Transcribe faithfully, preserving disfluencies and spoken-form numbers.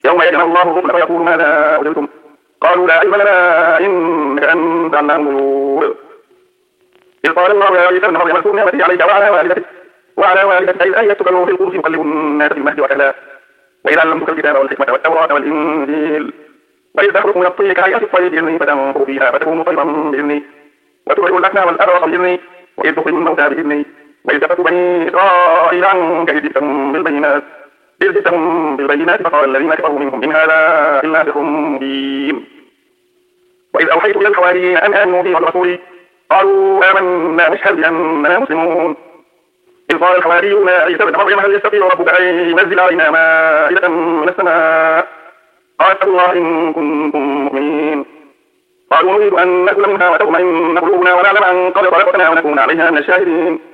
يوم يجمع الله الرسل فيقول ماذا أجبتم قالوا لا علم لنا إنك أنت علام الغيوب إذ قال الله يا عيسى ابن مريم اذكر نعمتي عليك وعلى والدتك وعلى والدتك إذ أيدتك في القدس يكلم الناس بالمهد وكذا وإذ علمتك الكتاب والحكمة والتوراة والإنجيل وإذ تخلق من الطين كهيئة الطير بإذني فتنفخ فيها فتكون طيرا بإذني وتبرئ الأكمى والأبرص بإذني وإذ تخرج الموتى بإذني وإذ كفرت بني إسرائيل عنك إذ جئتهم بالبينات إذ جئتهم بالبينات فقال الذين كفروا منهم إن هذا إلا سحر مبين وإذ أوحيت إلى الحواريين أن آمنوا بي وبرسولي قالوا آمنا نشهد بأننا مسلمون إذ قال الحواريون يا عيسى ابن مريم هل يستطيع ربك أن ينزل علينا مائدة من السماء قال اتقوا الله إن كنتم مؤمنين قالوا نريد أن نأكل منها وتطمئن قلوبنا ونعلم أن قد صدقتنا ونكون عليها من الشاهدين